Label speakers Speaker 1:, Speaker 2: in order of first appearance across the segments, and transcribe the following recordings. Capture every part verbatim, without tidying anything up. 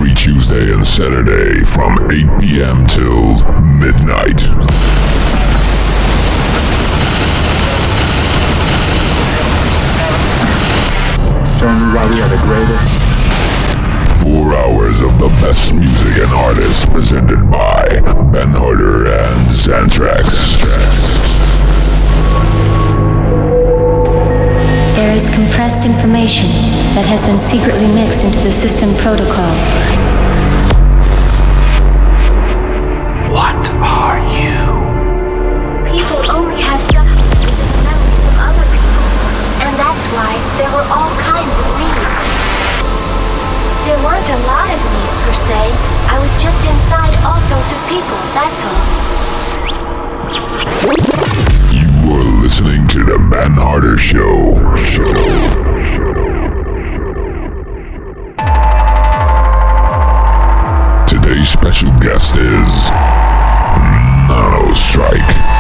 Speaker 1: every Tuesday and Saturday from eight p.m. till midnight.
Speaker 2: Everybody are the greatest.
Speaker 1: Four hours of the best music and artists presented by Ben Harder and Xantrax.
Speaker 3: There is compressed information that has been secretly mixed into the system protocol.
Speaker 4: What are you?
Speaker 5: People only have substance within the memories of other people, and that's why there were all kinds of me's. There weren't a lot of me's per se. I was just inside all sorts of people, that's all.
Speaker 1: You are listening to the Ben Harder Show. Show. Today's special guest is Nano Strike.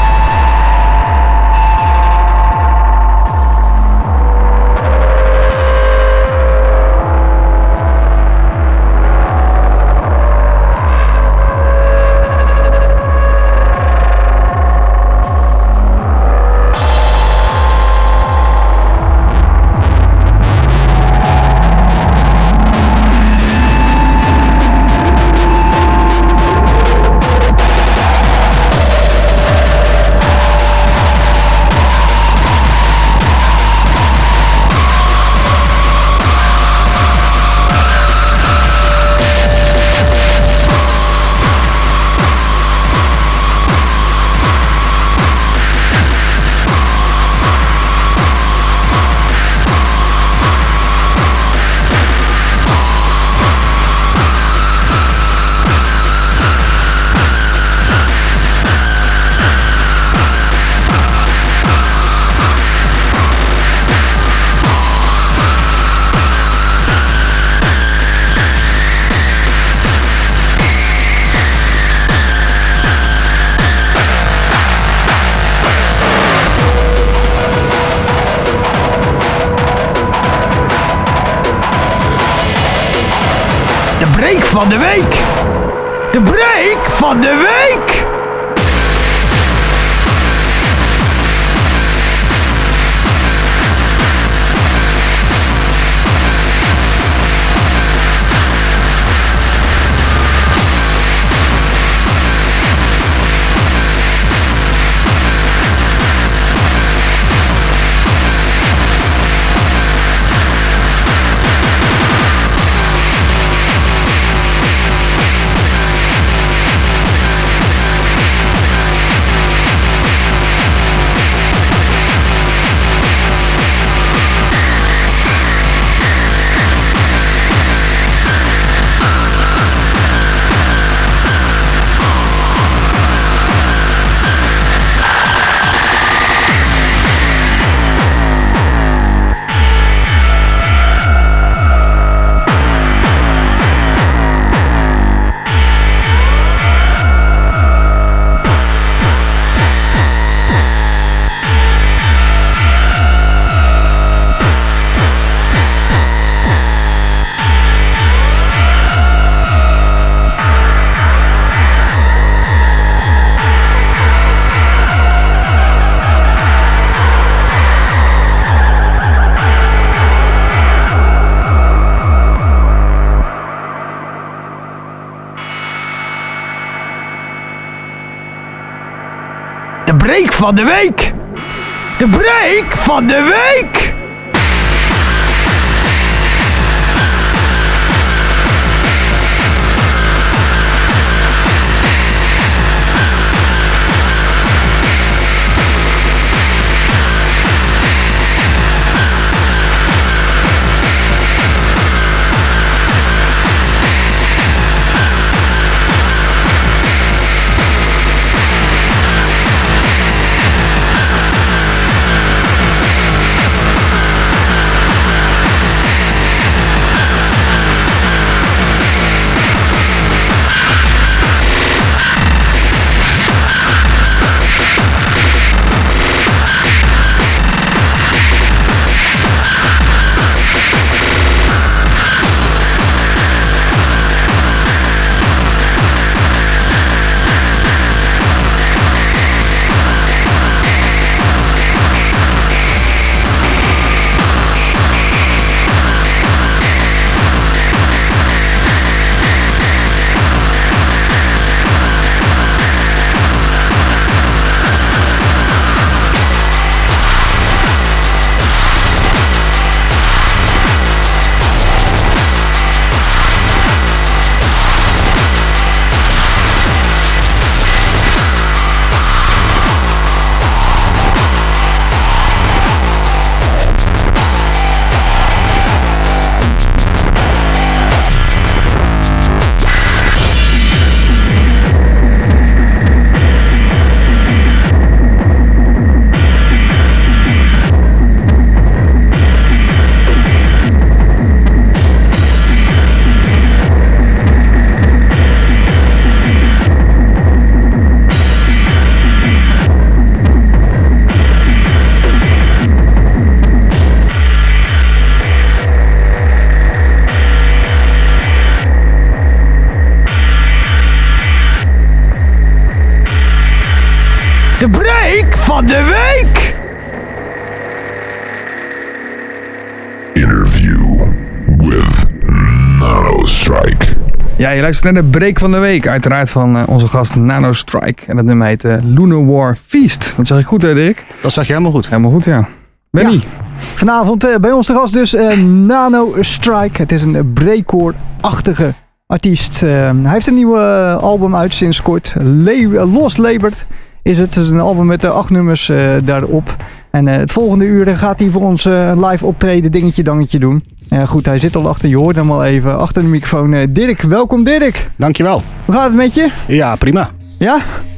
Speaker 6: Van de week. De break van de week. De break van de week. De break van de week. break van de week!
Speaker 1: Interview with Nanostrike.
Speaker 7: Ja, je luistert naar de break van de week. Uiteraard van uh, onze gast Nanostrike. En dat nummer heet uh, Lunar War Feast. Dat zeg ik goed, hè, Dirk?
Speaker 8: Dat zeg je helemaal goed.
Speaker 7: Helemaal goed, ja. Benny.
Speaker 9: Ja. Vanavond uh, bij ons de gast dus uh, Nanostrike. Het is een breakcore-achtige artiest. Uh, hij heeft een nieuwe uh, album uit sinds kort. Le- uh, Lost Labored is het. Het is een album met uh, acht nummers uh, daarop. En uh, het volgende uur gaat hij voor ons uh, live optreden, dingetje dangetje doen. Uh, goed, hij zit al achter, je hoort hem al even, achter de microfoon. Uh, Dirk, welkom Dirk.
Speaker 8: Dankjewel.
Speaker 9: Hoe gaat het met je?
Speaker 8: Ja, prima.
Speaker 9: Ja?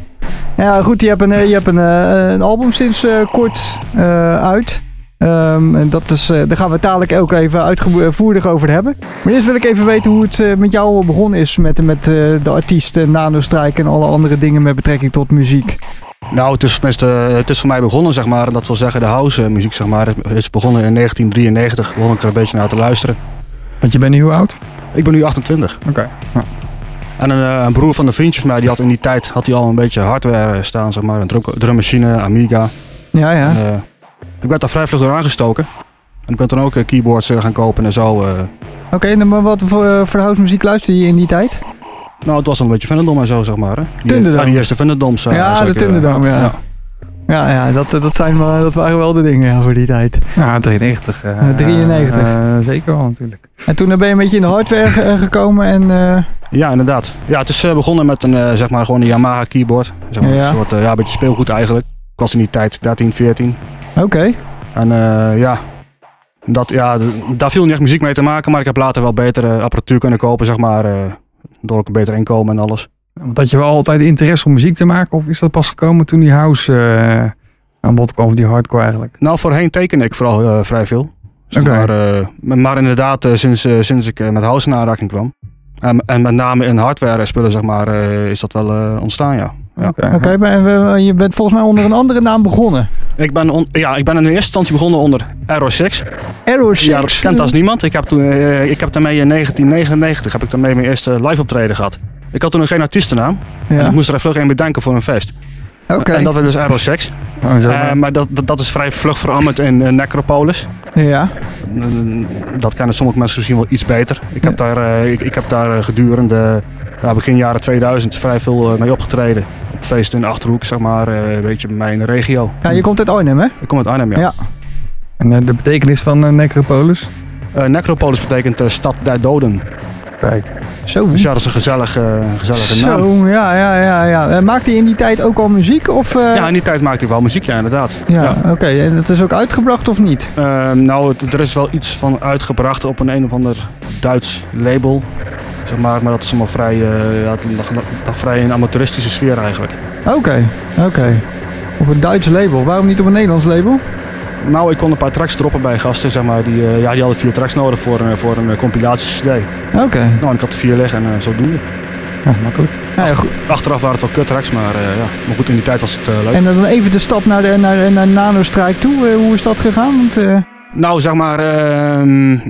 Speaker 9: Ja, goed, je hebt een, je hebt een, uh, een album sinds uh, kort uh, uit. Um, en dat is, uh, daar gaan we het dadelijk ook even uitvoerig over hebben. Maar eerst wil ik even weten hoe het uh, met jou begonnen is met, met uh, de artiest uh, Nanostrike en alle andere dingen met betrekking tot muziek.
Speaker 8: Nou, het is, tenminste, het is voor mij begonnen, zeg maar. Dat wil zeggen, de house muziek, zeg maar, is begonnen in negentien drieënnegentig. Begon ik er een beetje naar te luisteren.
Speaker 7: Want je bent nu hoe oud?
Speaker 8: Ik ben nu achtentwintig.
Speaker 7: Oké. Okay. Ja.
Speaker 8: En een, een broer van de vriendjes van mij, die had in die tijd had hij al een beetje hardware staan, zeg maar. Een drum, drummachine, Amiga.
Speaker 9: Ja, ja.
Speaker 8: En, uh, ik werd daar vrij vlug door aangestoken. En ik ben toen ook uh, keyboards uh, gaan kopen en zo. Uh.
Speaker 9: Oké, okay, maar wat voor, uh, voor house muziek luisterde je in die tijd?
Speaker 8: Nou, het was al een beetje Thunderdome en zo, zeg maar. Hè. Die,
Speaker 9: Thunderdome?
Speaker 8: Ja, die eerste Thunderdomes. Uh,
Speaker 9: ja, de Thunderdome, ja. ja. Ja, ja dat, dat, zijn, dat waren wel de dingen ja, voor die tijd.
Speaker 7: Ja, drieënnegentig. Uh,
Speaker 9: drieënnegentig.
Speaker 7: Uh, zeker wel, natuurlijk.
Speaker 9: En toen ben je een beetje in de hardware uh, gekomen en... Uh...
Speaker 8: Ja, inderdaad. Ja, het is uh, begonnen met een, uh, zeg maar, gewoon een Yamaha keyboard. Zeg maar, ja. Een soort, uh, ja, een beetje speelgoed eigenlijk. Ik was in die tijd dertien, veertien.
Speaker 9: Oké. Okay.
Speaker 8: En uh, ja, dat, ja, daar viel niet echt muziek mee te maken, maar ik heb later wel betere apparatuur kunnen kopen, zeg maar. Uh, door ook een beter inkomen en alles.
Speaker 7: Want had je wel altijd interesse om muziek te maken, of is dat pas gekomen toen die house uh, aan bod kwam, of die hardcore eigenlijk?
Speaker 8: Nou, voorheen tekende ik vooral uh, vrij veel. Zeg okay. maar, uh, maar inderdaad, uh, sinds, uh, sinds ik uh, met house in aanraking kwam. En, en met name in hardware spullen, zeg maar, uh, is dat wel uh, ontstaan, ja.
Speaker 9: ja. Oké, okay. okay, maar je bent volgens mij onder een andere naam begonnen.
Speaker 8: Ik ben, on, ja, ik ben in eerste instantie begonnen onder Error zes.
Speaker 9: Error zes?
Speaker 8: Ja, dat kent als niemand. Ik heb, toen, uh, ik heb daarmee in negentien negenennegentig heb ik daarmee mijn eerste live optreden gehad. Ik had toen nog geen artiestennaam. Ja. En ik moest er vlug een bedenken voor een feest.
Speaker 9: Okay.
Speaker 8: En dat was dus Error zes. Oh, uh, maar dat, dat, dat is vrij vlug veranderd in uh, Necropolis.
Speaker 9: Ja.
Speaker 8: Uh, dat kennen sommige mensen misschien wel iets beter. Ik heb ja. daar, uh, ik, ik heb daar gedurende uh, begin jaren tweeduizend vrij veel uh, mee opgetreden. Op feesten in de Achterhoek, zeg maar, uh, een beetje bij mij in de regio.
Speaker 9: Ja, je komt uit Arnhem, hè?
Speaker 8: Ik kom uit Arnhem, ja. ja.
Speaker 7: En uh, de betekenis van uh, Necropolis?
Speaker 8: Uh, Necropolis betekent uh, stad der doden.
Speaker 9: Kijk. Zo.
Speaker 8: Dus ja, dat is een gezellige, gezellige
Speaker 9: Zo,
Speaker 8: naam.
Speaker 9: Zo, ja, ja, ja, ja. Maakte hij in die tijd ook al muziek? Of, uh...
Speaker 8: Ja, in die tijd maakte hij wel muziek, ja, inderdaad.
Speaker 9: Ja, ja. oké. Okay. En dat is ook uitgebracht of niet?
Speaker 8: Uh, nou, het, er is wel iets van uitgebracht op een een of ander Duits label. Zeg maar, maar dat is allemaal vrij, uh, ja, nog vrij in een amateuristische sfeer eigenlijk.
Speaker 9: Oké, okay, oké. Okay. Op een Duits label. Waarom niet op een Nederlands label?
Speaker 8: Nou, ik kon een paar tracks droppen bij gasten, zeg maar. Die, uh, ja, die hadden vier tracks nodig voor, uh, voor een uh, compilatie-cd.
Speaker 9: Oké. Okay.
Speaker 8: Nou, en ik had er vier liggen en uh, zodoende.
Speaker 9: Ja, makkelijk. Ja, ja, goed.
Speaker 8: Achteraf waren het wel kut tracks, maar, uh, ja. maar goed, in die tijd was het uh, leuk.
Speaker 9: En dan even de stap naar, de, naar, naar Nanostrike toe. Uh, hoe is dat gegaan? Want, uh...
Speaker 8: Nou, zeg maar, uh,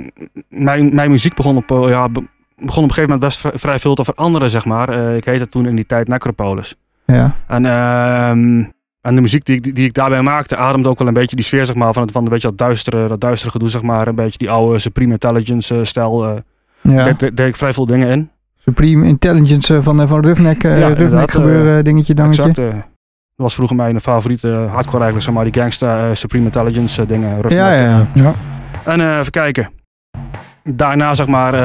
Speaker 8: mijn, mijn muziek begon op, uh, ja, be- begon op een gegeven moment best v- vrij veel te veranderen, zeg maar. Uh, ik heette toen in die tijd Necropolis.
Speaker 9: Ja.
Speaker 8: En... Uh, En de muziek die ik, die ik daarbij maakte ademde ook wel een beetje die sfeer, zeg maar, van het van een beetje dat duistere, dat duistere gedoe, zeg maar. Een beetje die oude Supreme Intelligence uh, stijl. Uh, ja. Deed de, ik vrij veel dingen in.
Speaker 9: Supreme Intelligence uh, van, van Roughneck, uh, ja, Roughneck gebeuren, uh, dingetje, dangetje.
Speaker 8: Exact. Uh, dat was vroeger mijn favoriete uh, hardcore eigenlijk, zeg maar, die gangsta uh, Supreme Intelligence uh, dingen. Roughneck,
Speaker 9: ja, ja, ja. ja.
Speaker 8: En uh, even kijken. Daarna, zeg maar,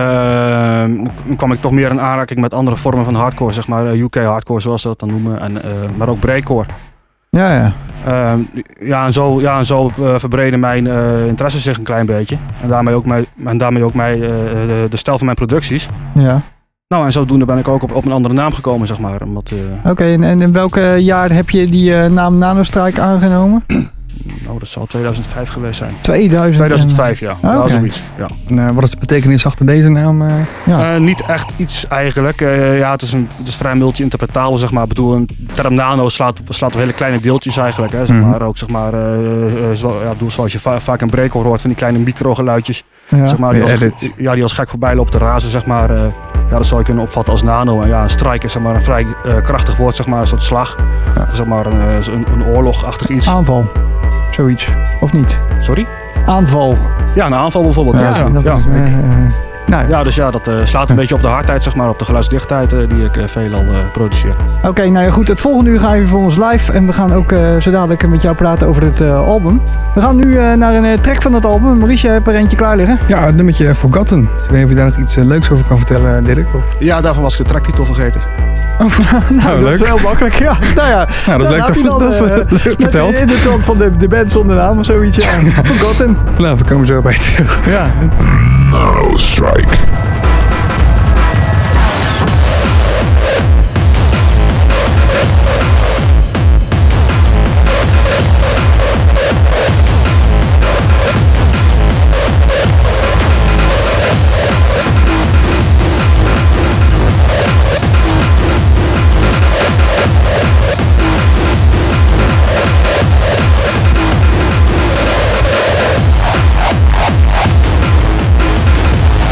Speaker 8: uh, kwam ik toch meer in aanraking met andere vormen van hardcore, zeg maar, uh, U K hardcore zoals ze dat dan noemen, en, uh, maar ook breakcore.
Speaker 9: Ja, ja.
Speaker 8: Uh, ja, en zo, ja, en zo uh, verbreden mijn uh, interesse zich een klein beetje. En daarmee ook, mijn, en daarmee ook mijn, uh, de, de stijl van mijn producties.
Speaker 9: Ja.
Speaker 8: Nou, en zodoende ben ik ook op, op een andere naam gekomen, zeg maar. Uh...
Speaker 9: Oké, okay, en, en in welk jaar heb je die uh, naam Nanostrike aangenomen?
Speaker 8: nou, dat zal tweeduizend vijf geweest zijn.
Speaker 9: tweeduizend
Speaker 8: tweeduizend vijf, ja.
Speaker 9: Ah,
Speaker 8: ja
Speaker 9: oké.
Speaker 8: zoiets. Ja.
Speaker 7: En, uh, wat is de betekenis achter deze naam? Uh?
Speaker 9: Ja.
Speaker 8: Uh, niet echt iets eigenlijk. Uh, ja, het is, een, het is vrij multi-interpretabel, zeg maar. Ik bedoel, een term nano slaat, slaat op hele kleine deeltjes eigenlijk. Hè, zeg
Speaker 7: Mhm.
Speaker 8: maar. Ook, zeg maar, uh, uh, zo, ja, bedoel, zoals je va- vaak een breaker hoort, van die kleine microgeluidjes.
Speaker 9: Ja.
Speaker 8: Zeg maar, die,
Speaker 7: Ja,
Speaker 8: als,
Speaker 7: edit.
Speaker 8: ja, die als gek voorbij loopt te razen, zeg maar. Uh, ja, dat zou je kunnen opvatten als nano. En ja, een strike is zeg maar, een vrij uh, krachtig woord, zeg maar, een soort slag.
Speaker 9: Ja.
Speaker 8: Zeg maar, een, een, een oorlogachtig iets.
Speaker 9: Aanval. Zoiets. Of niet?
Speaker 8: Sorry?
Speaker 9: Aanval.
Speaker 8: Ja, een aanval bijvoorbeeld.
Speaker 7: Ja,
Speaker 8: Ja, ja,
Speaker 9: dat
Speaker 8: ja.
Speaker 9: is, uh, uh, nou,
Speaker 8: Ja, dus ja, dat uh, slaat een beetje op de hardheid, zeg maar, op de geluidsdichtheid uh, die ik uh, veelal uh, produceer.
Speaker 9: Oké, nou ja, goed. Het volgende uur gaan we voor ons live. En we gaan ook uh, zo dadelijk met jou praten over het uh, album. We gaan nu uh, naar een uh, track van het album. Maurice, je hebt er eentje klaar liggen.
Speaker 7: Ja, het nummertje Forgotten. Ik weet niet of je daar nog iets uh, leuks over kan vertellen, Dirk. Of...
Speaker 8: Ja, daarvan was ik de tracktitel vergeten.
Speaker 9: nou, dat is heel makkelijk. Ja, nou ja.
Speaker 7: Nou, dat
Speaker 9: Dan
Speaker 7: lijkt
Speaker 9: had hij
Speaker 7: toch
Speaker 9: dan,
Speaker 7: dat is,
Speaker 9: uh,
Speaker 7: uh, leuk
Speaker 9: met
Speaker 7: verteld.
Speaker 9: In de trant van de, de band zonder naam of zoiets. Ja. Forgotten.
Speaker 7: Nou, we komen zo bij terug.
Speaker 9: Ja.
Speaker 1: Nano Strike.
Speaker 5: Thank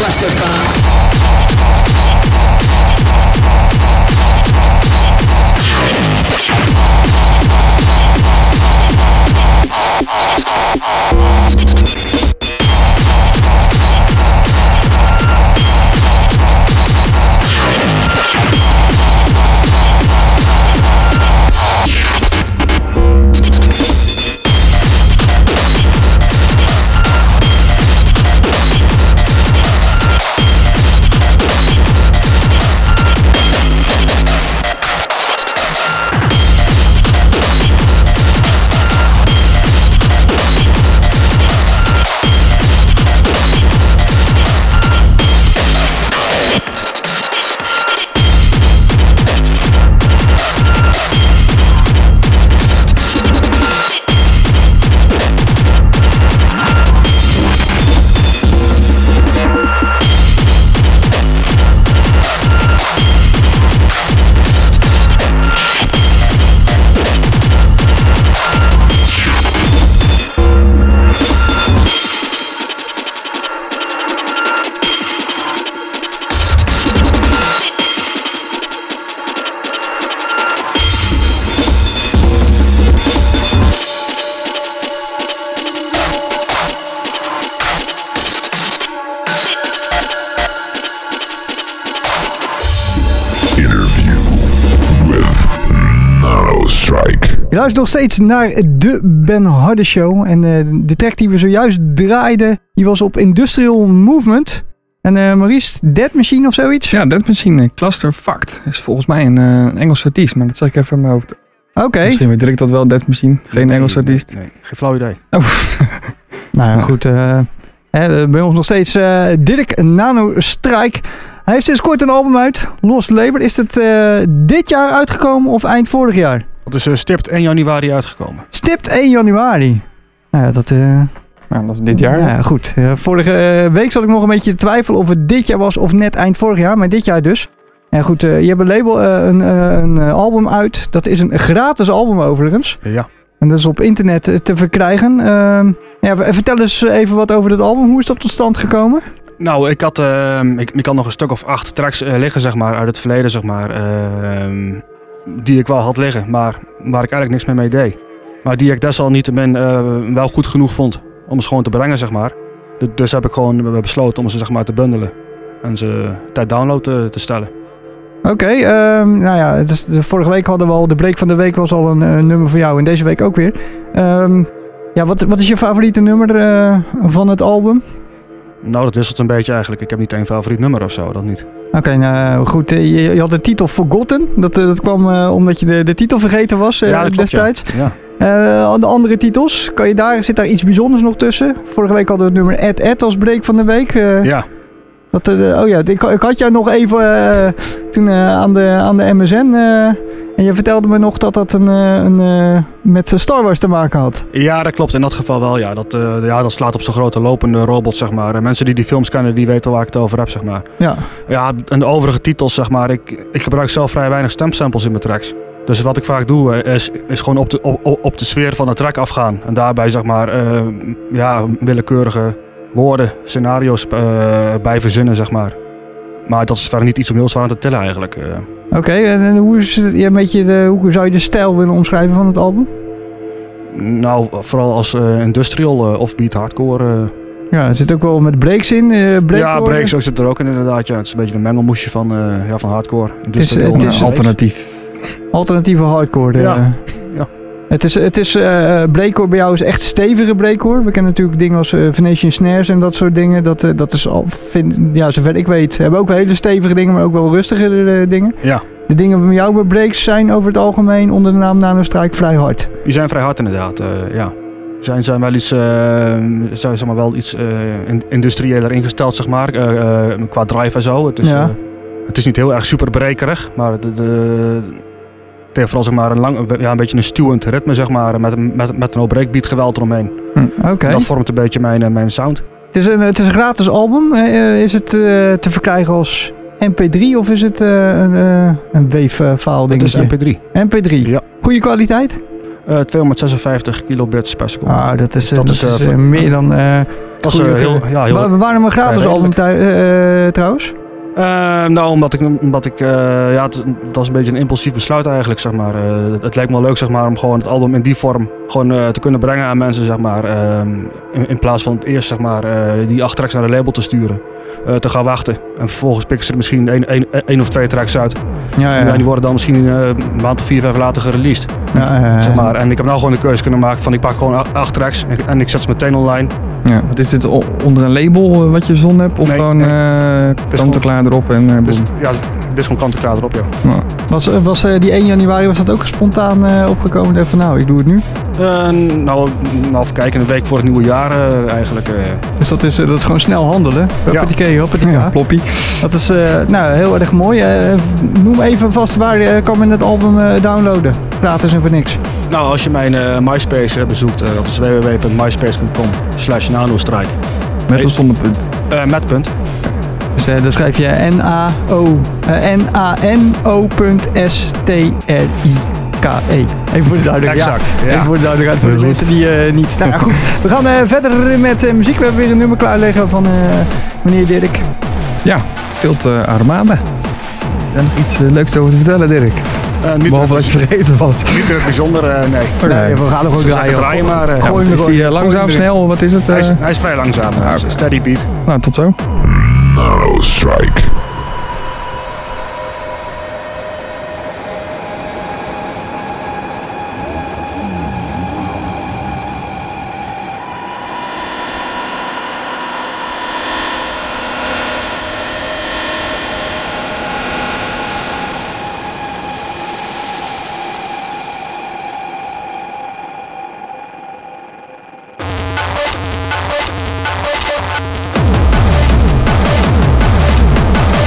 Speaker 9: Je luistert nog steeds naar de Ben Harder Show. En uh, de track die we zojuist draaiden, die was op Industrial Movement. En uh, Maurice, Dead Machine of zoiets?
Speaker 7: Ja, Dead Machine, Clusterfucked. Is volgens mij een uh, Engels artiest, maar dat zeg ik even in mijn hoofd.
Speaker 9: Oké. Okay.
Speaker 7: Misschien weet Dirk dat wel, Dead Machine. Geen
Speaker 8: nee,
Speaker 7: Engels artiest.
Speaker 8: Nee, nee, geen flauw idee.
Speaker 7: Oh.
Speaker 9: Nou ja, goed. Uh, hè, bij ons nog steeds uh, Dirk Nano Strike. Hij heeft sinds kort een album uit, Lost Labor. Is het uh, dit jaar uitgekomen of eind vorig jaar?
Speaker 8: Dat is uh, stipt één januari uitgekomen.
Speaker 9: Stipt één januari. Nou ja, dat... Uh,
Speaker 7: Ja, dat is dit jaar.
Speaker 9: Ja, goed. Uh, vorige uh, week zat ik nog een beetje te twijfelen of het dit jaar was of net eind vorig jaar, maar dit jaar dus. En goed, uh, je hebt een label, uh, een, uh, een uh, album uit. Dat is een gratis album overigens.
Speaker 8: Ja.
Speaker 9: En dat is op internet uh, te verkrijgen. Uh, ja, vertel eens even wat over dit album. Hoe is dat tot stand gekomen?
Speaker 8: Nou, ik had, uh, ik, ik had nog een stuk of acht tracks uh, liggen, zeg maar, uit het verleden, zeg maar. Uh, die ik wel had liggen, maar waar ik eigenlijk niks meer mee deed. Maar die ik desalniettemin uh, wel goed genoeg vond om ze gewoon te brengen, zeg maar. Dus heb ik gewoon besloten om ze, zeg maar, te bundelen en ze ter download te, te stellen.
Speaker 9: Oké, okay, um, nou ja, het is, de, vorige week hadden we al, de break van de week was al een uh, nummer voor jou en deze week ook weer. Um, ja, wat, wat is je favoriete nummer uh, van het album?
Speaker 8: Nou, dat wisselt een beetje eigenlijk. Ik heb niet één favoriet nummer of zo, dat niet.
Speaker 9: Oké, okay, nou goed. Je, je had de titel Forgotten. Dat, dat kwam uh, omdat je de, de titel vergeten was uh, ja, klopt, destijds.
Speaker 8: Ja.
Speaker 9: Uh, de andere titels, kan je daar, zit daar iets bijzonders nog tussen? Vorige week hadden we het nummer Ed Ed als break van de week. Uh,
Speaker 8: ja.
Speaker 9: Dat, uh, oh ja, ik, ik had jou nog even uh, toen uh, aan, de, aan de M S N... Uh, en je vertelde me nog dat dat een, een, een, met Star Wars te maken had.
Speaker 8: Ja, dat klopt. In dat geval wel. Ja, dat, uh, ja, dat slaat op zo'n grote lopende robot, zeg maar. En mensen die die films kennen, die weten waar ik het over heb, zeg maar.
Speaker 9: Ja.
Speaker 8: Ja, en de overige titels, zeg maar. Ik, ik gebruik zelf vrij weinig stemsamples in mijn tracks. Dus wat ik vaak doe, is, is gewoon op de, op, op de sfeer van de track afgaan. En daarbij, zeg maar, uh, ja, willekeurige woorden, scenario's uh, bij verzinnen, zeg maar. Maar dat is verder niet iets om heel zwaar te tillen, eigenlijk. Uh.
Speaker 9: Oké, okay, en hoe, is het, ja, een beetje de, hoe zou je de stijl willen omschrijven van het album?
Speaker 8: Nou, vooral als uh, industrial uh, of beat hardcore. Uh.
Speaker 9: Ja, er zit ook wel met breaks in. Uh,
Speaker 8: ja, breaks ook zit er ook in inderdaad. Ja. Het is een beetje een mengelmoesje van, uh, ja, van hardcore.
Speaker 9: Het is, het is
Speaker 7: alternatief.
Speaker 9: Alternatieve hardcore.
Speaker 8: Ja. Uh. ja.
Speaker 9: Het is, het is uh, breakcore bij jou is echt stevige breakcore. We kennen natuurlijk dingen als uh, Venetian Snares en dat soort dingen. Dat, uh, dat is al, vind, ja, zover ik weet, hebben ook wel hele stevige dingen, maar ook wel rustigere uh, dingen.
Speaker 8: Ja.
Speaker 9: De dingen bij jou bij breaks zijn over het algemeen onder de naam Nano Strike vrij hard.
Speaker 8: Die zijn vrij hard inderdaad, uh, ja. Zijn, zijn wel iets, uh, zijn, zeg maar wel iets uh, industriëler ingesteld, zeg maar, uh, uh, qua drive en zo. Het is, ja. uh, het is niet heel erg super brekerig, maar de, de, het heeft vooral, zeg maar, een, lang, ja, een beetje een stuwend ritme, zeg maar, met, met, met een hoop breakbeat geweld eromheen.
Speaker 9: Hm, okay.
Speaker 8: Dat vormt een beetje mijn, mijn sound.
Speaker 9: Het is een, het is een gratis album. Uh, is het uh, te verkrijgen als M P drie of is het uh, een, uh, een wave-file dingetje?
Speaker 8: Het is M P drie.
Speaker 9: M P drie?
Speaker 8: Ja.
Speaker 9: Goede kwaliteit?
Speaker 8: Uh, tweehonderdzesenvijftig kilobits per seconde.
Speaker 9: Ah, dat is, uh, dat, dat is, uh, is uh, meer dan... Uh,
Speaker 8: was uh, heel, ja, heel...
Speaker 9: Wa- waarom een gratis album thu- uh, trouwens?
Speaker 8: Uh, nou, omdat ik, omdat ik uh, ja, het, dat was een beetje een impulsief besluit eigenlijk, zeg maar. Uh, het lijkt me wel leuk, zeg maar, om gewoon het album in die vorm gewoon uh, te kunnen brengen aan mensen, zeg maar. Uh, in, in plaats van het eerst, zeg maar, uh, die acht tracks naar de label te sturen. Uh, te gaan wachten. En vervolgens pikken ze er misschien één, één, één of twee tracks uit.
Speaker 9: Ja, ja, ja.
Speaker 8: En die worden dan misschien uh, een maand of vier, vijf later gereleased.
Speaker 9: Ja, ja, ja.
Speaker 8: Zeg maar. En ik heb nou gewoon de keuze kunnen maken van ik pak gewoon acht tracks en, en ik zet ze meteen online.
Speaker 7: Ja, wat is dit o- onder een label wat je zon hebt? Of
Speaker 8: Nee,
Speaker 7: gewoon
Speaker 8: nee.
Speaker 7: uh, kant-en-klaar erop en uh,
Speaker 8: Dus,
Speaker 7: boem?
Speaker 8: ja, dit is gewoon kant-en-klaar erop, ja.
Speaker 7: Nou,
Speaker 9: Was, was uh, die één januari was dat ook spontaan uh, opgekomen? Dacht van nou, ik doe het nu.
Speaker 8: Uh, nou, nou, even kijken, een week voor het nieuwe jaar uh, eigenlijk. Uh.
Speaker 9: Dus dat is, uh, dat is gewoon snel handelen. Hoppatee, hoppatee.
Speaker 7: ja, ploppie.
Speaker 9: Dat is uh, nou, heel erg mooi. Uh, noem even vast waar uh, kan men het album uh, downloaden. Gratis en voor niks.
Speaker 8: Nou, als je mijn uh, MySpace uh, bezoekt, uh, dat is w w w punt myspace punt com slash nanostrike.
Speaker 7: Met of zonder punt?
Speaker 8: Uh, met punt.
Speaker 9: Dus uh, dan schrijf je N-A-O uh, N-A-N-O punt S-T-R-I-K-E. Even voor de duidelijkheid.
Speaker 8: Exact,
Speaker 9: ja.
Speaker 8: ja.
Speaker 9: Even voor de duidelijkheid voor de mensen die uh, niet... Nou ja, goed. We gaan uh, verder met uh, muziek. We hebben weer een nummer klaar liggen van uh, meneer Dirk.
Speaker 7: Ja, veel te Armada. Heb nog iets uh, leuks over te vertellen, Dirk?
Speaker 8: Uh, niet
Speaker 7: Behalve dat je vergeten was.
Speaker 8: Niet in het bijzonder, uh, nee.
Speaker 9: Nee, we gaan er gewoon draaien.
Speaker 8: draaien maar, uh,
Speaker 9: Gooi hem
Speaker 7: Is
Speaker 9: er
Speaker 7: die uh,
Speaker 9: gewoon-
Speaker 7: langzaam,
Speaker 9: gooi hem
Speaker 7: snel? Wat is het?
Speaker 8: hij, is,
Speaker 7: Uh,
Speaker 8: hij is vrij langzaam, uh,
Speaker 7: Ah, oké.
Speaker 8: steady beat.
Speaker 7: nou, tot zo.
Speaker 1: Nano Strike.
Speaker 5: Thank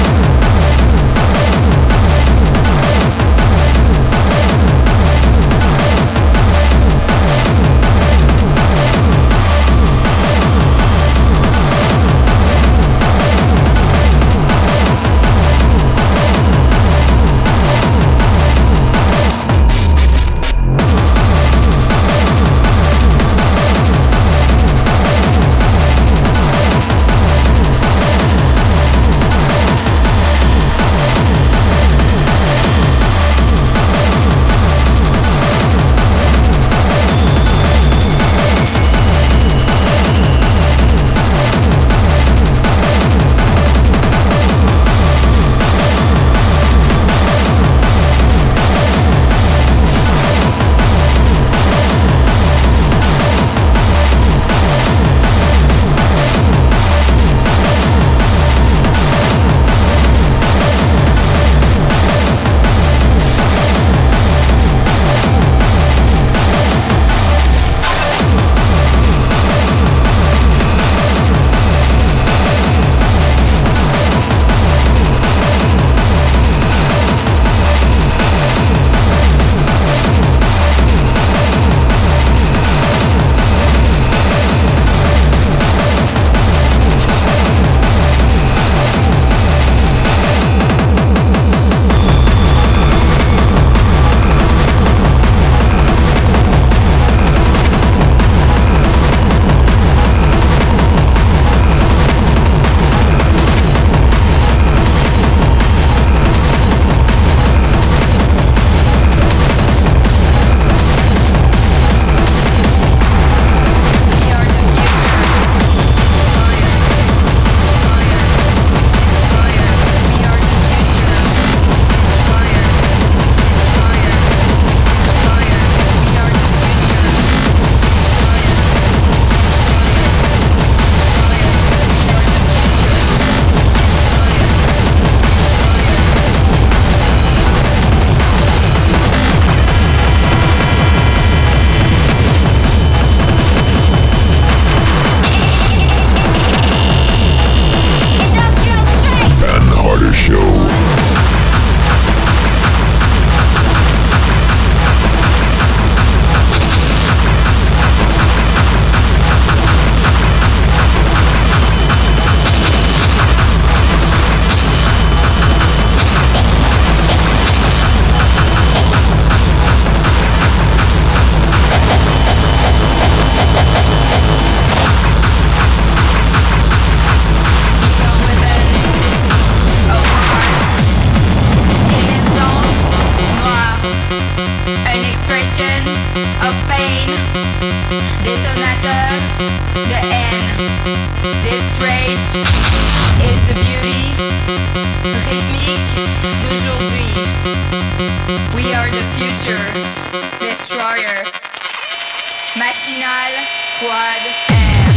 Speaker 10: of pain, détonateur de haine. This rage is the beauty rythmique d'aujourd'hui. We are the future destroyer. Machinal Squad Air.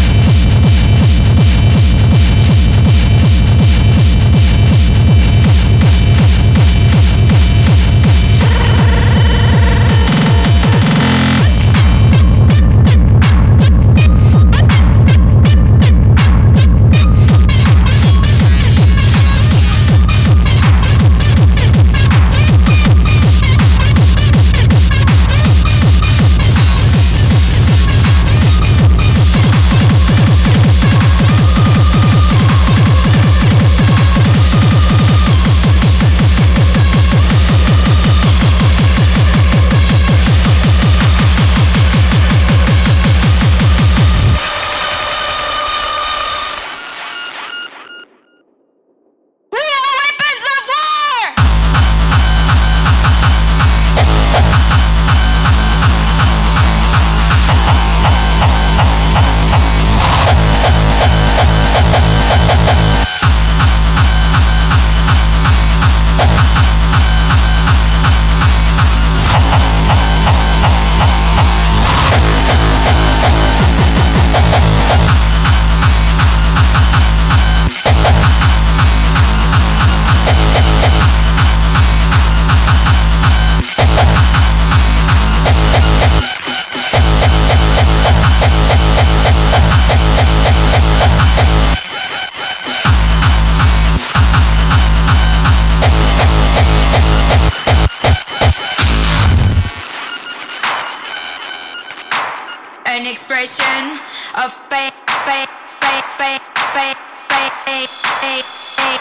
Speaker 10: An expression of pain, pain, pain, pain, pain, pain, pain, pain, pain.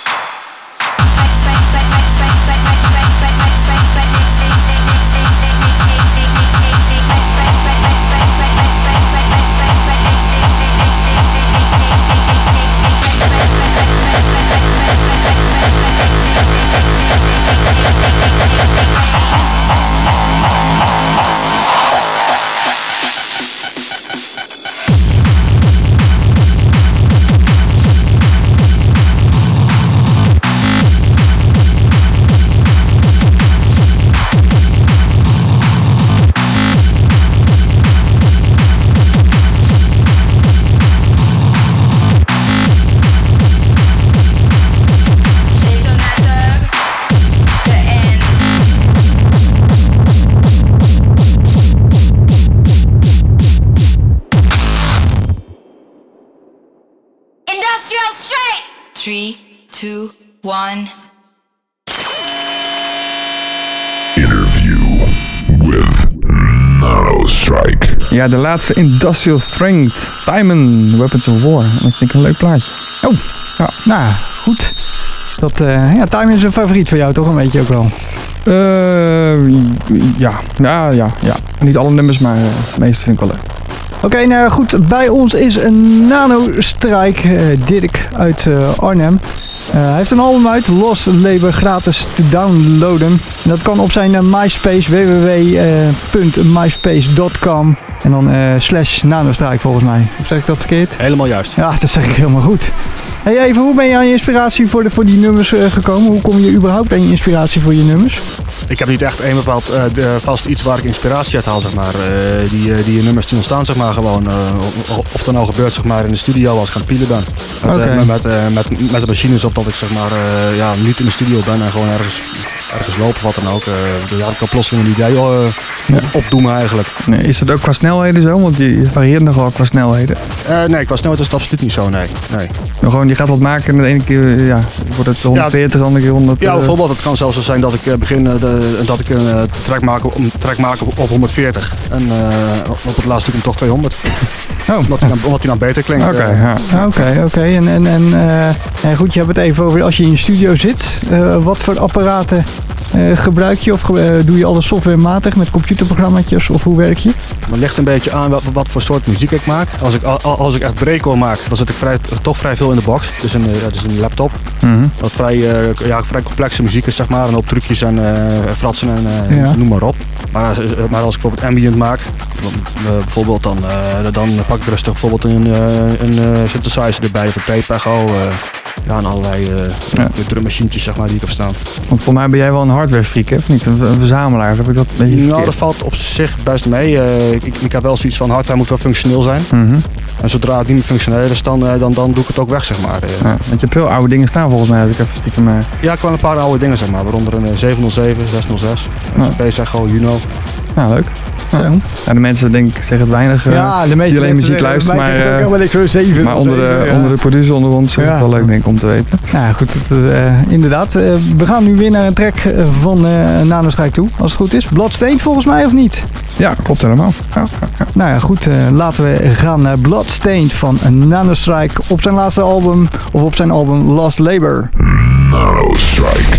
Speaker 10: Three, two, one.
Speaker 1: Interview with Nanostrike.
Speaker 7: Ja, de laatste Industrial Strength. Timon, Weapons of War. Dat vind ik een leuk plaatje.
Speaker 9: Oh, ja. Nou, goed. Dat, uh, ja, Timon is een favoriet van jou toch een beetje ook wel?
Speaker 7: Uh, ja, ja, ja, ja. Niet alle nummers, maar uh, de meeste vind ik wel leuk.
Speaker 9: Oké, okay, nou goed. Bij ons is een Nanostrike, uh, Dirk uit uh, Arnhem. Uh, hij heeft een album uit, Lost Labor, gratis te downloaden. En dat kan op zijn uh, MySpace, w w w punt myspace punt com. En dan uh, slash Nanostrike volgens mij. Of zeg ik dat verkeerd?
Speaker 8: Helemaal juist.
Speaker 9: Ja, dat zeg ik helemaal goed. Hey, even, hoe ben je aan je inspiratie voor, de, voor die nummers uh, gekomen? Hoe kom je überhaupt aan je inspiratie voor je nummers?
Speaker 8: Ik heb niet echt één bepaald uh, de, vast iets waar ik inspiratie uit haal, zeg maar. Uh, die, uh, die nummers die ontstaan, zeg maar, gewoon. Uh, of, of dat nou gebeurt, zeg maar, in de studio als ik aan het pielen ben. Met, okay. uh, met, uh, met, met de machines, of dat ik, zeg maar, uh, ja, niet in de studio ben en gewoon ergens, ergens lopen, wat dan ook. Uh, daar had ik al plotseling een idee uh, ja. opdoen eigenlijk.
Speaker 7: Nee, is dat ook qua snelheden zo? Want die varieert nogal qua snelheden.
Speaker 8: Uh, nee, qua snelheid is het absoluut niet zo, nee. nee.
Speaker 7: Maar gewoon, je gaat wat maken en de ene keer ja, wordt het honderdveertig, de andere keer honderd.
Speaker 8: Ja, bijvoorbeeld, het kan zelfs zo zijn dat ik uh, begin uh, de, dat ik een uh, track maak op, track maak op, op honderdveertig. En uh, op het laatste stuk toch tweehonderd. Oh. Omdat hij dan, omdat hij dan beter klinkt.
Speaker 9: Oké, okay, ja. oké. Okay, okay. En, en, en, uh, en goed, je hebt het even over als je in je studio zit. Uh, wat voor apparaten uh, gebruik je? Of uh, doe je alles softwarematig met computerprogramma's? Of hoe werk je?
Speaker 8: Het ligt een beetje aan wat, wat voor soort muziek ik maak. Als ik, als ik echt breakcore maak, dan zit ik vrij, toch vrij veel in de box. Dus een, dus een laptop. Mm-hmm. Dat vrij, uh, ja, vrij complexe muziek is, zeg maar. En op trucjes en uh, fratsen en uh, ja. noem maar op. Maar, uh, maar als ik bijvoorbeeld ambient maak, dan, uh, bijvoorbeeld dan, uh, dan pak ik rustig bijvoorbeeld een, uh, een uh, synthesizer erbij of een P-Pego. Uh, ja, en allerlei uh, ja. drummachientjes zeg maar, die ik heb staan.
Speaker 7: Want voor mij ben jij wel een hardware freak, hè? Of niet? Een, een verzamelaar, heb ik dat een beetje verkeerd?
Speaker 8: Nou, dat valt op zich best mee. Uh, ik, ik heb wel zoiets van hardware moet wel functioneel zijn.
Speaker 7: Mm-hmm.
Speaker 8: En zodra het niet meer functioneel is, dan, uh, dan, dan doe ik het ook weg, zeg maar. Uh.
Speaker 7: Ja, want je hebt veel oude dingen staan volgens mij, heb ik even stiekem... Uh...
Speaker 8: Ja, ik kwam een paar oude dingen, zeg maar. Waaronder een zevenhonderdzeven, zeshonderdzes, een
Speaker 7: ja.
Speaker 8: P-Sego, Juno.
Speaker 7: Ja, leuk. Ja. Ja, de mensen denk ik zeggen het weinig, uh,
Speaker 9: ja, de meeste
Speaker 7: die alleen muziek luisteren, maar, uh, maar onder, de, ja. onder de producer onder ons is ja. het wel leuk denk ik om te weten.
Speaker 9: Nou goed, het, uh, inderdaad. Uh, we gaan nu weer naar een track van uh, Nanostrike toe, als het goed is. Bloodstained volgens mij of niet?
Speaker 7: Ja, klopt helemaal. Ja, ja, ja.
Speaker 9: Nou ja, goed. Uh, laten we gaan naar Bloodstained van Nanostrike op zijn laatste album, of op zijn album Lost Labor.
Speaker 1: Nanostrike.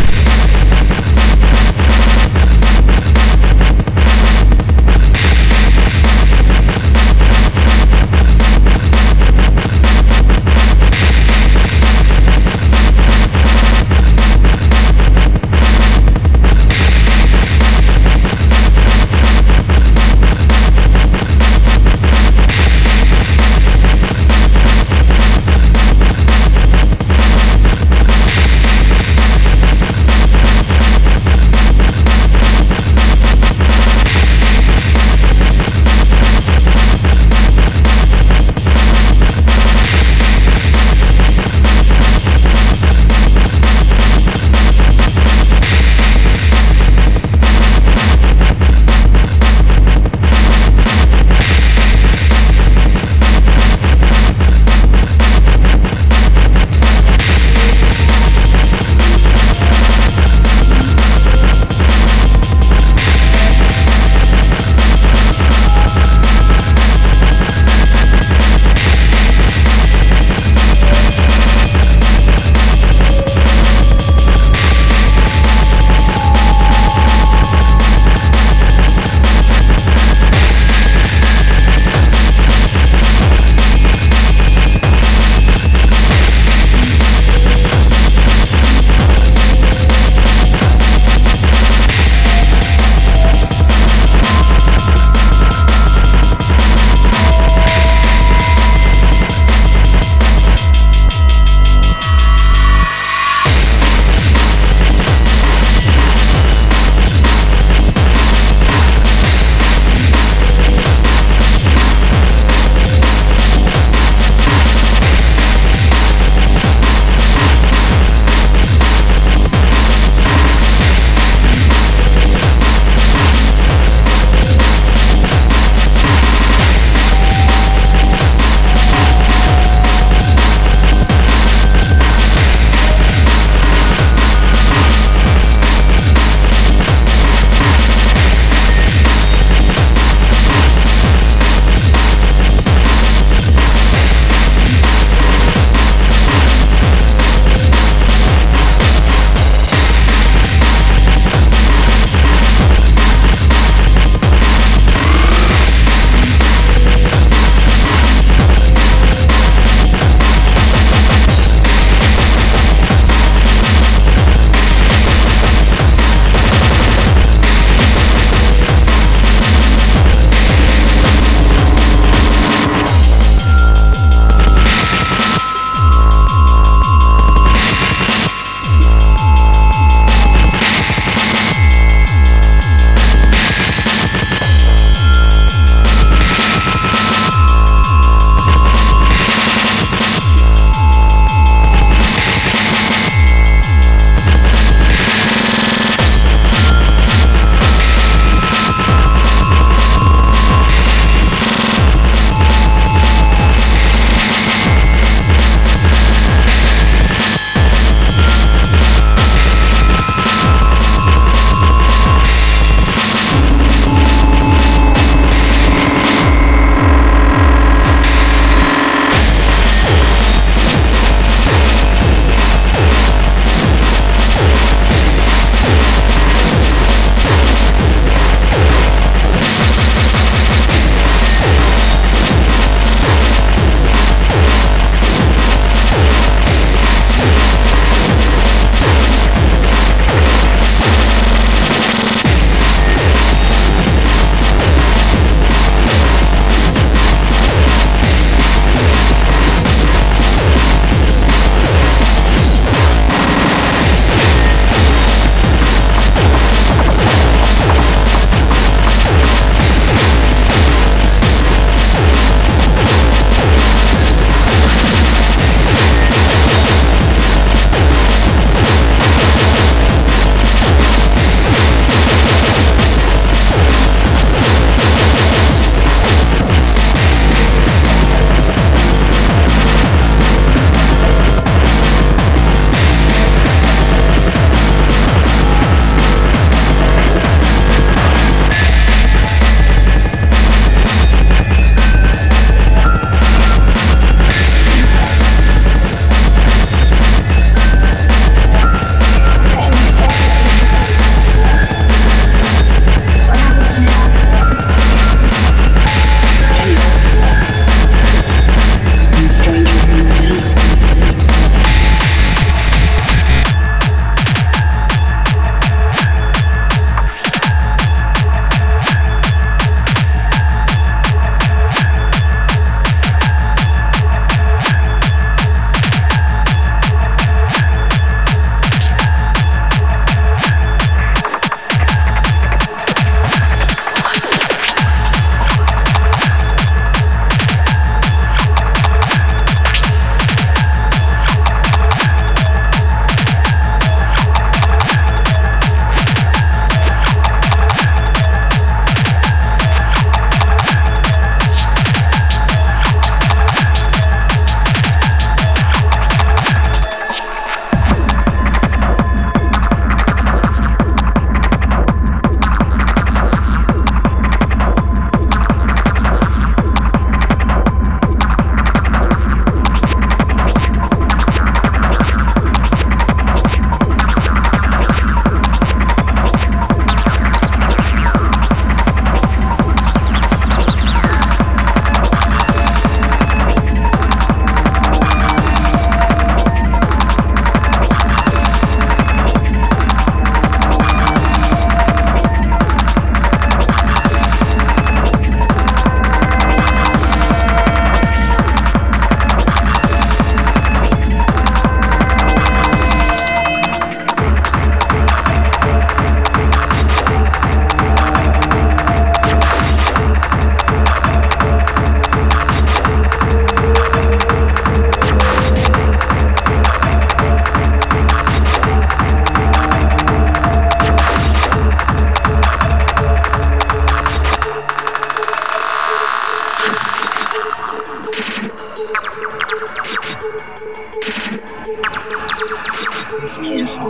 Speaker 11: It's beautiful.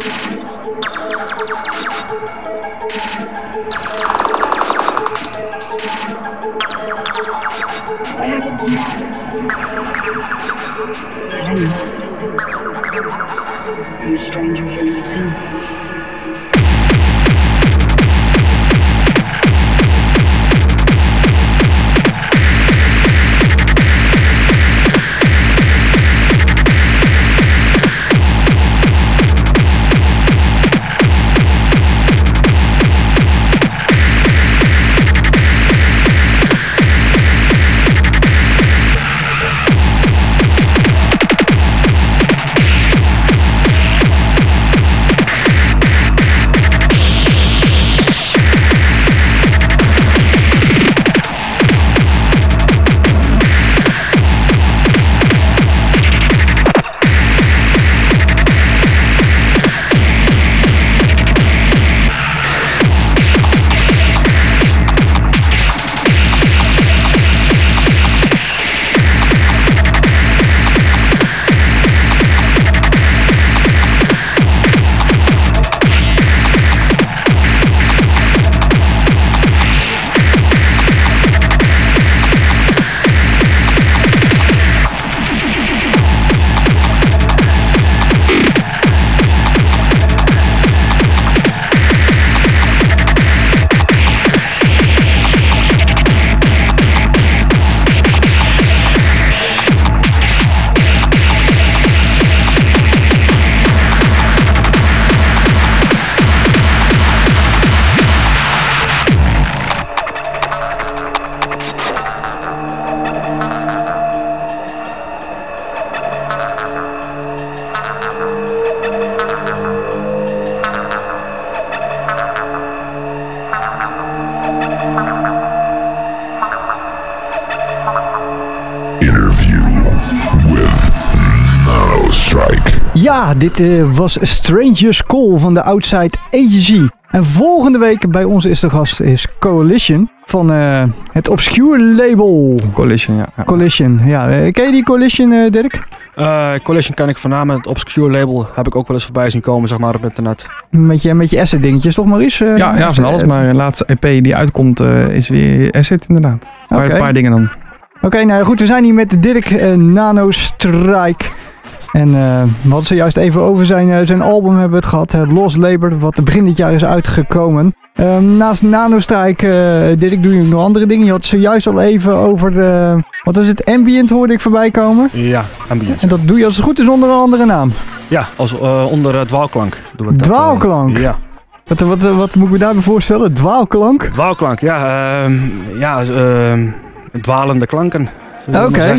Speaker 11: What happens now? I don't know. I'm a stranger here in the scene.
Speaker 9: Ja, dit uh, was Stranger's Call van de Outside Agency. En volgende week bij ons is de gast is Coalition van uh, het Obscure label.
Speaker 7: Coalition, ja. ja.
Speaker 9: Coalition, ja. Uh, ken je die Coalition, uh, Dirk?
Speaker 8: Uh, Coalition ken ik voornamelijk. Het Obscure label heb ik ook wel eens voorbij zien komen, zeg maar, op internet.
Speaker 9: Met je, met je asset dingetjes, toch Maurice? Uh,
Speaker 7: ja, ja, van alles. Maar de laatste E P die uitkomt uh, is weer asset inderdaad. Maar okay. Een paar dingen dan.
Speaker 9: Oké, okay, nou goed. We zijn hier met Dirk uh, Nano Strike. En uh, we hadden zojuist even over zijn, uh, zijn album hebben we het gehad. Uh, Lost Labor, wat begin dit jaar is uitgekomen. Uh, naast Nano Strike, uh, Dirk, doe je nog andere dingen. Je had zojuist al even over de... Wat was het? Ambient hoorde ik voorbij komen.
Speaker 8: Ja, Ambient.
Speaker 9: En dat doe je als het goed is onder een andere naam.
Speaker 8: Ja, als, uh, onder uh, Dwaalklank doe ik dat.
Speaker 9: Dwaalklank?
Speaker 8: Uh, ja.
Speaker 9: Wat, wat, wat, wat moet ik me daarbij voorstellen? Dwaalklank?
Speaker 8: Dwaalklank, ja. Uh, ja, uh, dwalende klanken.
Speaker 9: Oké. Okay.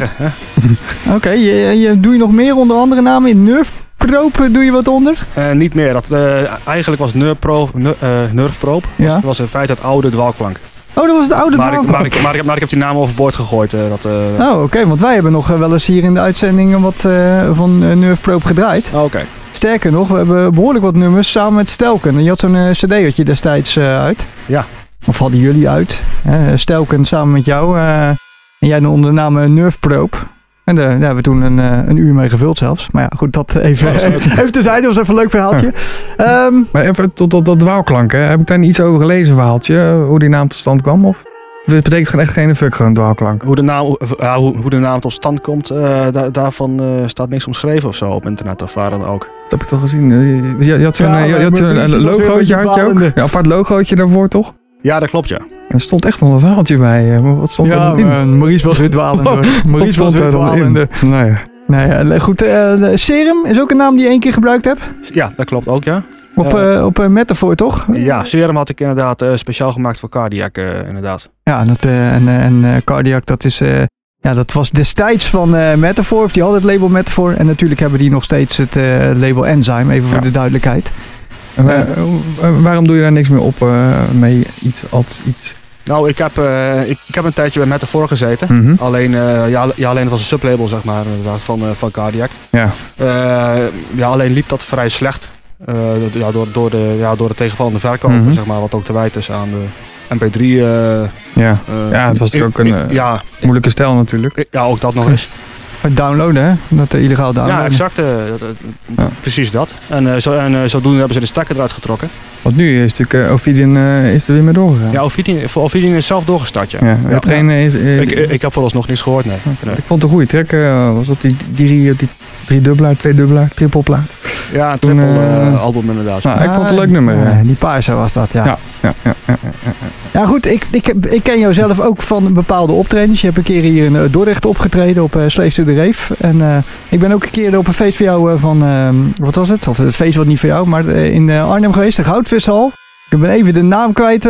Speaker 9: Oké, okay, je, je, doe je nog meer onder andere namen? In Nerfprobe doe je wat onder?
Speaker 8: Uh, niet meer. Dat, uh, eigenlijk was Nerfprobe, uh, Nerfprobe
Speaker 9: ja.
Speaker 8: was, was in feite het oude Dwaalklank.
Speaker 9: Oh, dat was het oude
Speaker 8: maar
Speaker 9: Dwaalklank?
Speaker 8: Ik, maar, ik, maar, ik, maar ik heb die naam overboord gegooid. Uh, dat, uh,
Speaker 9: oh, oké. Okay, want wij hebben nog uh, wel eens hier in de uitzendingen wat uh, van uh, Nerfprobe gedraaid.
Speaker 8: Oh, oké. Okay.
Speaker 9: Sterker nog, we hebben behoorlijk wat nummers samen met Stelken. Je had zo'n uh, cd-tje destijds uh, uit.
Speaker 8: Ja.
Speaker 9: Of hadden jullie uit. Uh, Stelken samen met jou. Uh, En jij onder de naam Nerfprobe. En daar hebben we toen een, een uur mee gevuld zelfs. Maar ja, goed, dat even, ja, dat even terzijde. Dat was even een leuk verhaaltje. Ja. Um,
Speaker 7: maar even tot dat, dat dwaalklank, hè. Heb ik daar niet iets over gelezen, verhaaltje? Hoe die naam tot stand kwam? Of het betekent gewoon echt geen fuck, gewoon dwaalklank?
Speaker 8: Hoe de naam, uh, hoe, hoe de naam tot stand komt, uh, da, daarvan uh, staat niks omschreven of zo op internet of waar dan ook.
Speaker 7: Dat heb ik toch gezien. Je, je had zo'n ja, je, je had zo'n een logootje, had je ook? Ja, apart logootje daarvoor, toch?
Speaker 8: Ja, dat klopt, ja.
Speaker 7: Er stond echt wel een verhaaltje bij. Maar wat stond
Speaker 9: ja,
Speaker 7: er in?
Speaker 9: Ja, Maurice was weer dwalende. Maurice was weer dwalende.
Speaker 7: Nou ja.
Speaker 9: Nou ja, goed. Uh, Serum is ook een naam die je één keer gebruikt hebt?
Speaker 8: Ja, dat klopt ook, ja.
Speaker 9: Op, uh, uh, op uh, Metaphor, toch?
Speaker 8: Ja, Serum had ik inderdaad uh, speciaal gemaakt voor Cardiac, uh, inderdaad.
Speaker 9: Ja, dat, uh, en, en uh, Cardiac, dat is... Uh, ja, dat was destijds van uh, Metaphor, of die had het label Metaphor. En natuurlijk hebben die nog steeds het uh, label Enzyme, even voor ja. de duidelijkheid.
Speaker 7: Uh, uh, uh, waarom doe je daar niks meer op uh, mee? Iets, als iets...
Speaker 8: Nou, ik heb, uh, ik, ik heb een tijdje bij Metaphor gezeten. Mm-hmm. Alleen, uh, ja, ja, alleen het was een sublabel, zeg maar, inderdaad, van, uh, van Cardiac.
Speaker 7: Ja.
Speaker 8: Uh, ja, alleen liep dat vrij slecht. Uh, ja, door, door, de, ja, door de tegenvallende verkopen, mm-hmm. zeg maar, wat ook te wijten is aan de M P drie. Uh,
Speaker 7: ja. Uh, ja, het was ook een uh, ja, moeilijke stijl natuurlijk.
Speaker 8: Ja, ook dat nog eens.
Speaker 9: Het downloaden, hè? Dat uh, illegaal downloaden.
Speaker 8: Ja, exact. Uh, dat, uh, ja. Precies dat. En, uh, zo, en uh, zodoende hebben ze de stekker eruit getrokken.
Speaker 7: Want nu is natuurlijk uh, Ophidian uh, is er weer mee doorgegaan.
Speaker 8: Ja, Ophidian, voor Ophidian is zelf doorgestart, ja.
Speaker 7: ja,
Speaker 8: ja.
Speaker 7: Heb geen, uh, is, uh,
Speaker 8: ik, ik heb vooralsnog niks gehoord, nee.
Speaker 7: Okay. Ik vond het een goede track. Uh, was op die, die, op die drie dubbelaar, twee dubbelaar, trippelplaat.
Speaker 8: Ja, een triple uh, uh, album inderdaad.
Speaker 7: Nou, ik vond het een leuk nummer.
Speaker 9: Ja, die paarse was dat, ja.
Speaker 7: Ja, ja, ja, ja, ja, ja.
Speaker 9: ja goed, ik, ik, ik ken jou zelf ook van bepaalde optredens. Je hebt een keer hier in Dordrecht opgetreden op uh, Slave to the Rave. En uh, ik ben ook een keer op een feest voor jou uh, van, uh, wat was het? Of het feest was niet voor jou, maar uh, in uh, Arnhem geweest, de Goudvishal. Ik ben even de naam kwijt. Uh,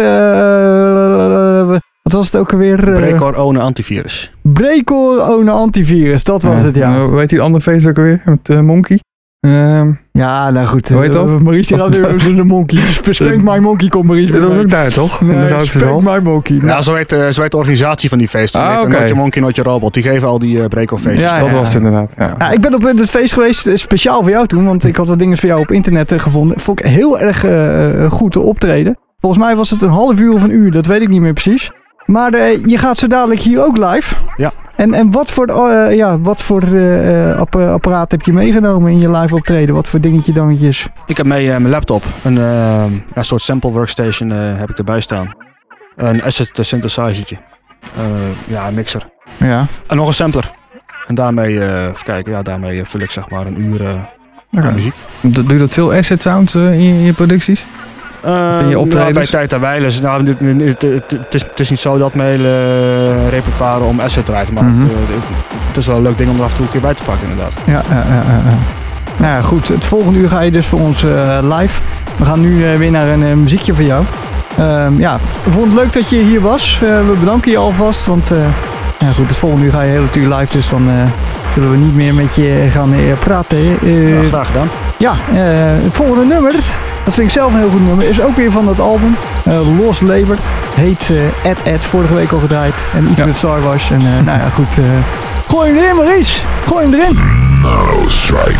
Speaker 9: uh, wat was het ook alweer? Uh,
Speaker 8: Breakcore One Antivirus.
Speaker 9: Breakcore One Antivirus, dat was
Speaker 7: ja,
Speaker 9: het, ja.
Speaker 7: Hoe heet die andere feest ook alweer? Met uh, Monkey? Um,
Speaker 9: ja, nou goed.
Speaker 7: Hoe heet dat?
Speaker 9: Uh, Maurice had weer de Monkey. Spank My Monkey komt Maurice.
Speaker 7: Dat was ook daar, toch?
Speaker 9: Nee, Spank My Monkey.
Speaker 8: Ja, zo heet, uh, zo heet de organisatie van die feesten.
Speaker 7: Ah, oké.
Speaker 8: Okay. Not Your Monkey, Not Your Robot. Die geven al die uh, break-off feestjes.
Speaker 7: Ja, dat ja. was het inderdaad. Ja.
Speaker 9: Ja, ik ben op het feest geweest, speciaal voor jou toen. Want ik had wat dingen voor jou op internet uh, gevonden. Vond ik heel erg uh, goed te optreden. Volgens mij was het een half uur of een uur. Dat weet ik niet meer precies. Maar uh, je gaat zo dadelijk hier ook live.
Speaker 8: Ja.
Speaker 9: En, en wat voor, uh, ja, wat voor uh, app- apparaat heb je meegenomen in je live optreden? Wat voor dingetje dangetjes?
Speaker 8: Ik heb mee uh, mijn laptop. Een, uh, een soort sample workstation uh, heb ik erbij staan. Een asset synthesizertje. Uh, ja, een mixer.
Speaker 9: Ja.
Speaker 8: En nog een sampler. En daarmee, uh, even kijken, ja, daarmee vul ik zeg maar een uur uh,
Speaker 7: okay.
Speaker 8: aan muziek.
Speaker 7: Doe je dat veel asset sounds uh, in, je, in je producties?
Speaker 8: Uh,
Speaker 7: in je optredens?
Speaker 8: Nou, bij tijd en wijle. Nou, het, het, het, het, is, het is niet zo dat mijn hele uh, repertoire om asset draait. Maar mm-hmm. het, uh, het, het is wel een leuk ding om er af en toe een keer bij te pakken inderdaad.
Speaker 9: Ja, uh, uh, uh. Nou ja, goed. Het volgende uur ga je dus voor ons uh, live. We gaan nu uh, weer naar een uh, muziekje van jou. Uh, ja, ik vond het leuk dat je hier was. Uh, we bedanken je alvast. Want uh, ja, goed, het volgende uur ga je heel het uur live. Dus dan uh, zullen we niet meer met je gaan uh, praten. Uh,
Speaker 8: ja, graag gedaan.
Speaker 9: Ja, uh, het volgende nummer, dat vind ik zelf een heel goed nummer, is ook weer van dat album. Uh, Lost Labored. Heet uh, Ed Ed, vorige week al gedraaid. En iets ja. met Star Wars. En uh, nou ja, goed. Uh, gooi hem erin, Maurice. Gooi hem erin.
Speaker 1: Nano Strike.